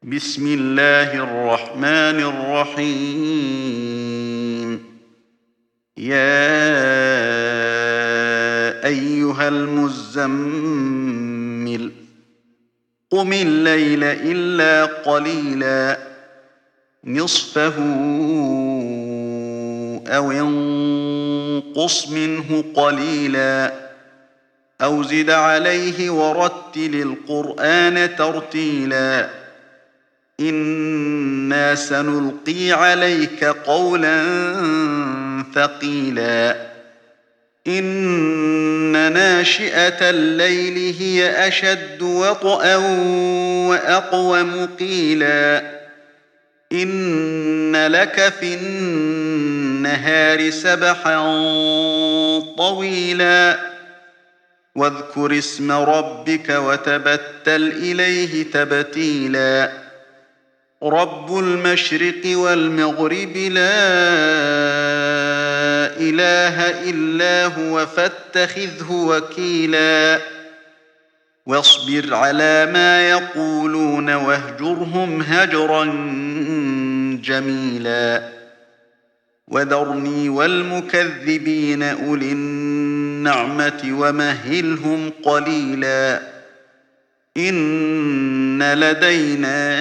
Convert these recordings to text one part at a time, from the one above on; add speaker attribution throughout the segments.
Speaker 1: بسم الله الرحمن الرحيم. يا أيها المزمل قم الليل إلا قليلا نصفه أو انقص منه قليلا أو زد عليه ورتل القرآن ترتيلا إنا سنلقي عليك قولا ثقيلا إن ناشئة الليل هي أشد وطئا وأقوم قيلا إن لك في النهار سبحا طويلا واذكر اسم ربك وتبتل إليه تبتيلا رب المشرق والمغرب لا إله إلا هو فاتخذه وكيلا واصبر على ما يقولون واهجرهم هجرا جميلا وذرني والمكذبين أولي النعمة ومهلهم قليلا إن لدينا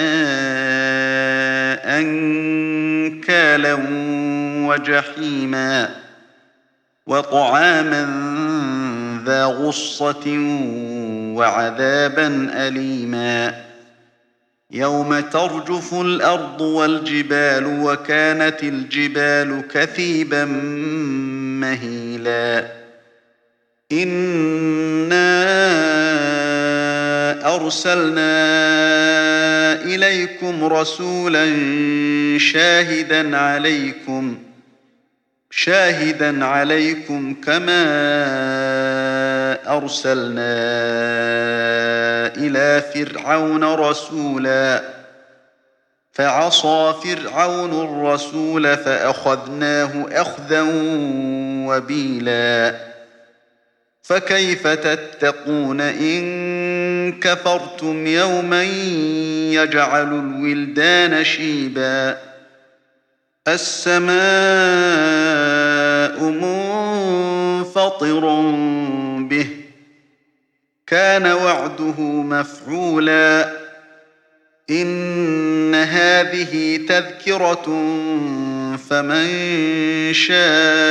Speaker 1: أنكالا وجحيما وطعاما ذا غصة وعذابا أليما يوم ترجف الأرض والجبال وكانت الجبال كثيبا مهيلا إنا أرسلنا إليكم رسولا شاهدا عليكم كما أرسلنا إلى فرعون رسولا فعصى فرعون الرسول فأخذناه أخذا وبيلا فكيف تتقون إن كفرتم يوما يجعل الولدان شيبا السماء منفطر به كان وعده مفعولا إن هذه تذكرة فمن شاء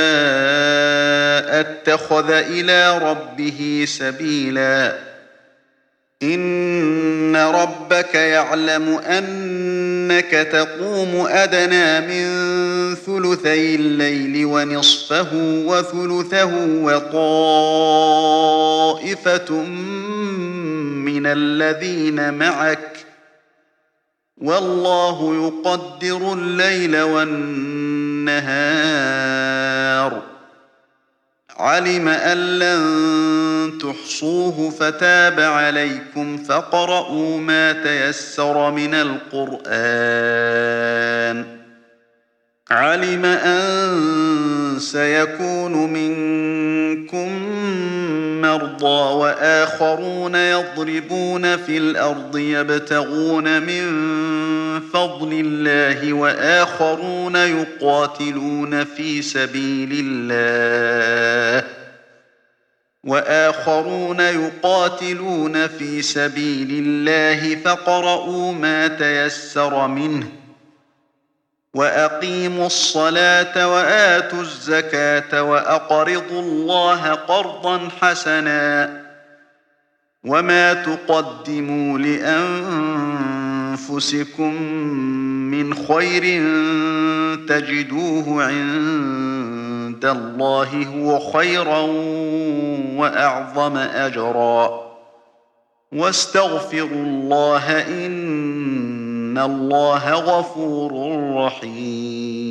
Speaker 1: اتخذ إلى ربه سبيلا إن ربك يعلم أنك تقوم أدنى من ثلثي الليل ونصفه وثلثه وطائفة من الذين معك والله يقدر الليل والنهار علم أن لن تحصوه فتاب عليكم فاقرؤوا ما تيسر من القرآن علم أن سيكون منكم مرضى وآخرون يضربون في الأرض يبتغون من فضل الله وآخرون يقاتلون في سبيل الله فاقرؤوا ما تيسر منه وأقيموا الصلاة وآتوا الزكاة وأقرضوا الله قرضا حسنا وما تقدموا لأنفسكم من خير تجدوه عند الله هو خيرا وأعظم أجرا واستغفروا الله إن الله غفور رحيم